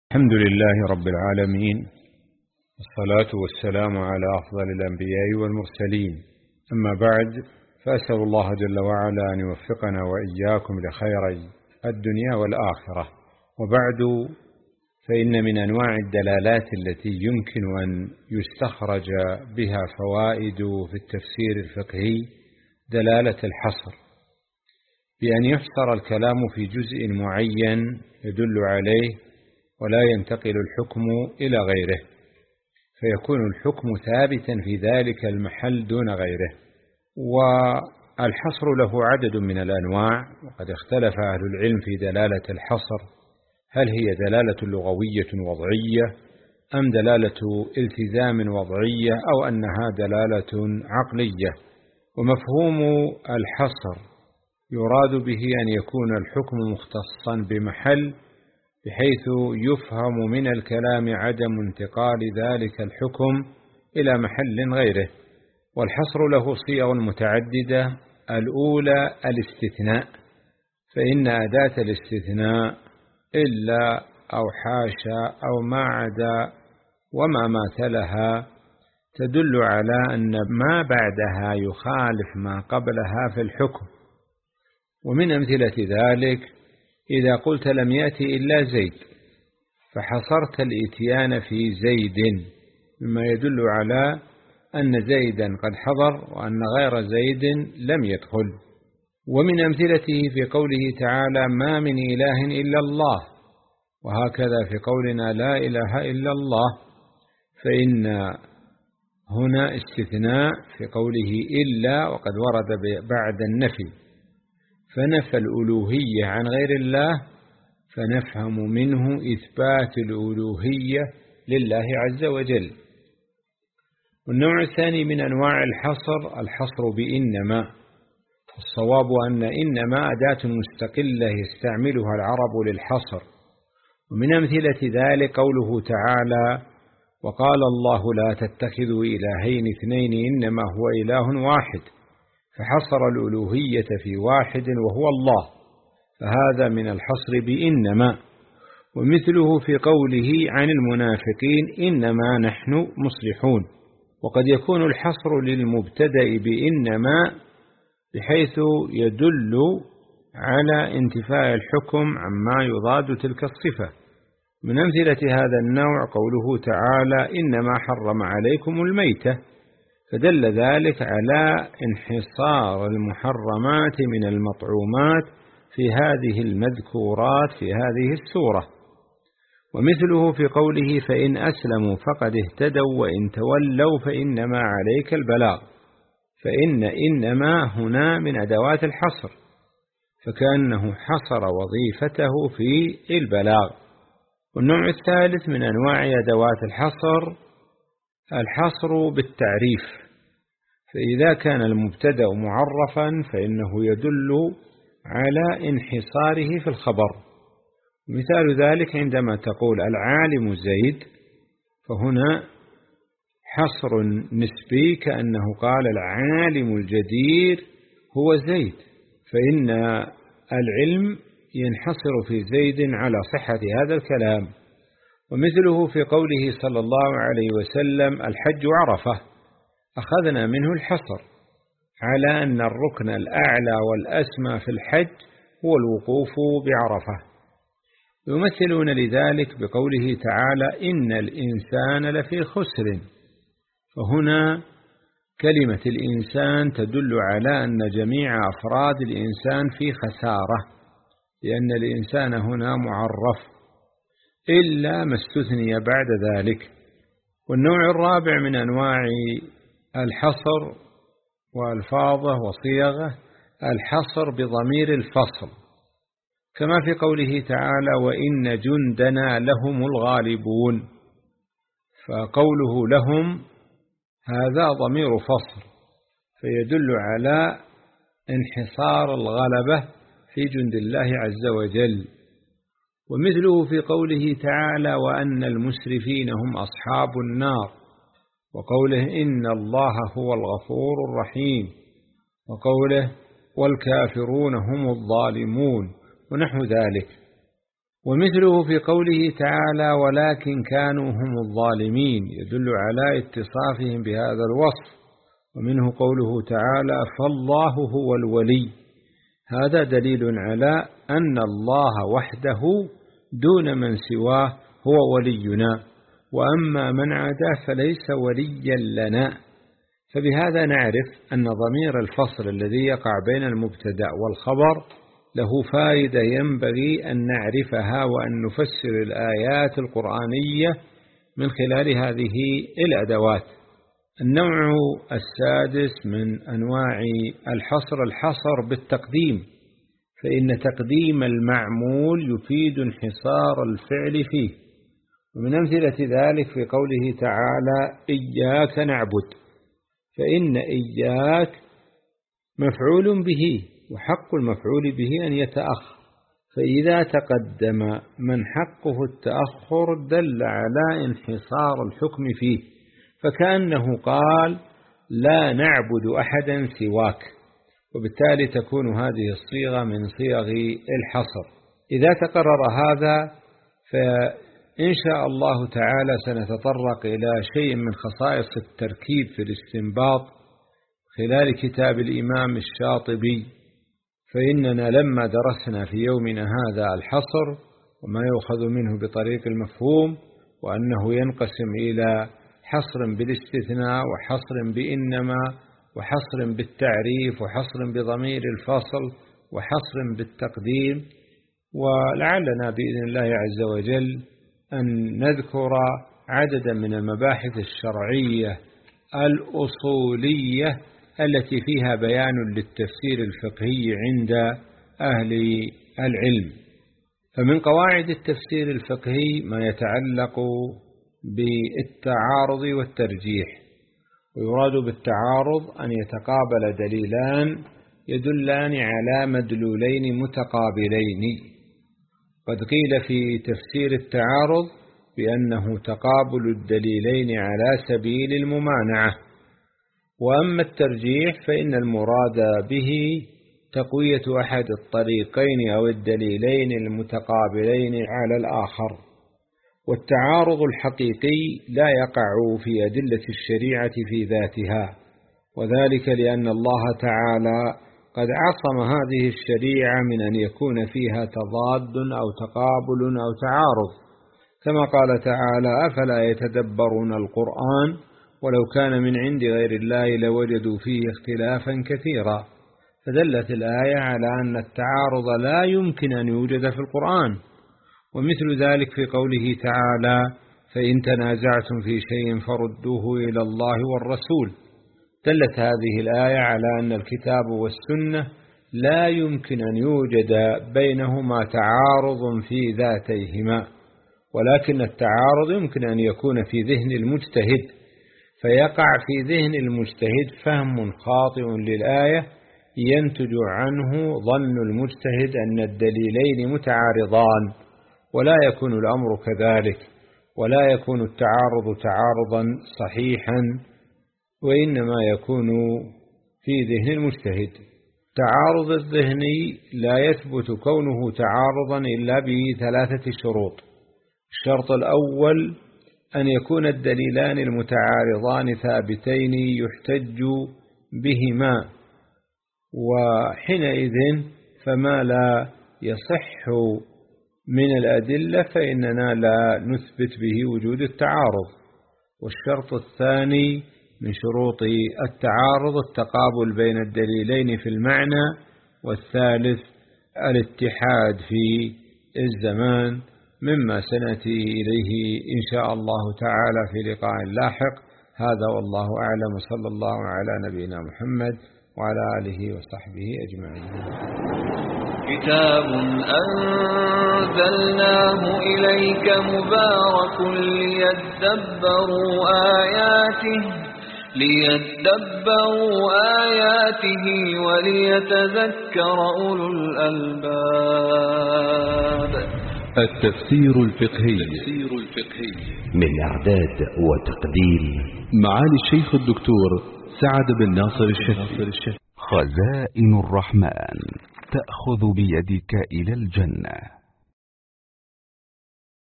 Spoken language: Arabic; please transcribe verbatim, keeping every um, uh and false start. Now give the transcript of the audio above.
الحمد لله رب العالمين، والصلاة والسلام على أفضل الأنبياء والمرسلين. أما بعد، فأسأل الله جل وعلا أن يوفقنا وإياكم لخيري الدنيا والآخرة. وبعد، فإن من أنواع الدلالات التي يمكن أن يستخرج بها فوائد في التفسير الفقهي دلالة الحصر، بأن يحصر الكلام في جزء معين يدل عليه ولا ينتقل الحكم إلى غيره، فيكون الحكم ثابتا في ذلك المحل دون غيره. والحصر له عدد من الأنواع، وقد اختلف أهل العلم في دلالة الحصر، هل هي دلالة لغوية وضعية أم دلالة التزام وضعية أو أنها دلالة عقلية. ومفهوم الحصر يراد به أن يكون الحكم مختصا بمحل، بحيث يفهم من الكلام عدم انتقال ذلك الحكم إلى محل غيره. والحصر له صيغ متعددة. الأولى الاستثناء، فإن أداة الاستثناء إلا أو حاشا أو ما عدا وما ماثلها تدل على أن ما بعدها يخالف ما قبلها في الحكم. ومن أمثلة ذلك إذا قلت لم يأتي إلا زيد، فحصرت الإتيان في زيد، مما يدل على أن زيدا قد حضر وأن غير زيد لم يدخل. ومن أمثلته في قوله تعالى ما من إله إلا الله، وهكذا في قولنا لا إله إلا الله، فإن هنا استثناء في قوله إلا، وقد ورد بعد النفي، فنفى الألوهية عن غير الله، فنفهم منه إثبات الألوهية لله عز وجل. والنوع الثاني من أنواع الحصر الحصر بإنما. الصواب أن إنما أداة مستقلة يستعملها العرب للحصر. ومن أمثلة ذلك قوله تعالى وقال الله لا تتخذوا إلهين اثنين إنما هو إله واحد، فحصر الألوهية في واحد وهو الله، فهذا من الحصر بإنما. ومثله في قوله عن المنافقين إنما نحن مصلحون. وقد يكون الحصر للمبتدأ بإنما بحيث يدل على انتفاء الحكم عما يضاد تلك الصفة. من أمثلة هذا النوع قوله تعالى إنما حرم عليكم الميتة، فدل ذلك على انحصار المحرمات من المطعومات في هذه المذكورات في هذه السورة. ومثله في قوله فإن أسلموا فقد اهتدوا وإن تولوا فإنما عليك البلاغ، فإن إنما هنا من أدوات الحصر، فكأنه حصر وظيفته في البلاغ. والنوع الثالث من أنواع أدوات الحصر الحصر بالتعريف، فإذا كان المبتدأ معرفا فإنه يدل على انحصاره في الخبر. مثال ذلك عندما تقول العالم زيد، فهنا حصر نسبي كأنه قال العالم الجدير هو زيد، فإن العلم ينحصر في زيد على صحة هذا الكلام. ومثله في قوله صلى الله عليه وسلم الحج عرفة، أخذنا منه الحصر على أن الركن الأعلى والأسمى في الحج هو الوقوف بعرفة. يمثلون لذلك بقوله تعالى إن الإنسان لفي خسر، فهنا كلمة الإنسان تدل على أن جميع أفراد الإنسان في خسارة، لأن الإنسان هنا معرف إلا ما استثني بعد ذلك. والنوع الرابع من أنواع الحصر وألفاظه وصيغه الحصر بضمير الفصل، كما في قوله تعالى وإن جندنا لهم الغالبون، فقوله لهم هذا ضمير فصل، فيدل على انحصار الغلبة في جند الله عز وجل. ومثله في قوله تعالى وأن المسرفين هم أصحاب النار، وقوله إن الله هو الغفور الرحيم، وقوله والكافرون هم الظالمون، ونحو ذلك. ومثله في قوله تعالى ولكن كانوا هم الظالمين يدل على اتصافهم بهذا الوصف. ومنه قوله تعالى فالله هو الولي، هذا دليل على أن الله وحده دون من سواه هو ولينا، وأما من عداه فليس وليا لنا. فبهذا نعرف أن ضمير الفصل الذي يقع بين المبتدأ والخبر له فائدة ينبغي أن نعرفها وأن نفسر الآيات القرآنية من خلال هذه الأدوات. النوع السادس من أنواع الحصر الحصر بالتقديم، فإن تقديم المعمول يفيد انحصار الفعل فيه. ومن أمثلة ذلك في قوله تعالى إياك نعبد، فإن إياك مفعول به، وحق المفعول به أن يتأخر، فإذا تقدم من حقه التأخر دل على انحصار الحكم فيه، فكأنه قال لا نعبد أحدا سواك، وبالتالي تكون هذه الصيغة من صيغ الحصر. إذا تقرر هذا فإن شاء الله تعالى سنتطرق إلى شيء من خصائص التركيب في الاستنباط خلال كتاب الإمام الشاطبي، فإننا لما درسنا في يومنا هذا الحصر وما يؤخذ منه بطريق المفهوم، وأنه ينقسم إلى حصر بالاستثناء وحصر بإنما وحصر بالتعريف وحصر بضمير الفصل وحصر بالتقديم، ولعلنا بإذن الله عز وجل أن نذكر عددا من المباحث الشرعية الأصولية التي فيها بيان للتفسير الفقهي عند أهل العلم. فمن قواعد التفسير الفقهي ما يتعلق بالتعارض والترجيح، ويراد بالتعارض أن يتقابل دليلان يدلان على مدلولين متقابلين. قد قيل في تفسير التعارض بأنه تقابل الدليلين على سبيل الممانعة، وأما الترجيح فإن المراد به تقوية أحد الطريقين أو الدليلين المتقابلين على الآخر. والتعارض الحقيقي لا يقع في أدلة الشريعة في ذاتها، وذلك لأن الله تعالى قد عصم هذه الشريعة من أن يكون فيها تضاد أو تقابل أو تعارض، كما قال تعالى أفلا يتدبرون القرآن ولو كان من عند غير الله لوجدوا فيه اختلافا كثيرا. فدلت الآية على أن التعارض لا يمكن أن يوجد في القرآن. ومثل ذلك في قوله تعالى فإن تنازعتم في شيء فردوه إلى الله والرسول، دلت هذه الآية على أن الكتاب والسنة لا يمكن أن يوجد بينهما تعارض في ذاتيهما، ولكن التعارض يمكن أن يكون في ذهن المجتهد، فيقع في ذهن المجتهد فهم خاطئ للآية ينتج عنه ظن المجتهد أن الدليلين متعارضان، ولا يكون الأمر كذلك، ولا يكون التعارض تعارضا صحيحا، وإنما يكون في ذهن المجتهد. تعارض الذهني لا يثبت كونه تعارضا إلا بثلاثة شروط. الشرط الأول أن يكون الدليلان المتعارضان ثابتين يحتج بهما، وحينئذ فما لا يصح من الأدلة فإننا لا نثبت به وجود التعارض. والشرط الثاني من شروط التعارض التقابل بين الدليلين في المعنى، والثالث الاتحاد في الزمان، مما سنأتي إليه إن شاء الله تعالى في لقاء لاحق. هذا والله أعلم، صلى الله على نبينا محمد وعلى آله وصحبه أجمعين. كتاب أنزلناه إليك مبارك ليدبروا آياته ليدبروا آياته وليتذكر أولو الألباب. التفسير الفقهي من إعداد وتقديم معالي الشيخ الدكتور سعد بن ناصر الشافعي. خزائن الرحمن تأخذ بيدك إلى الجنة.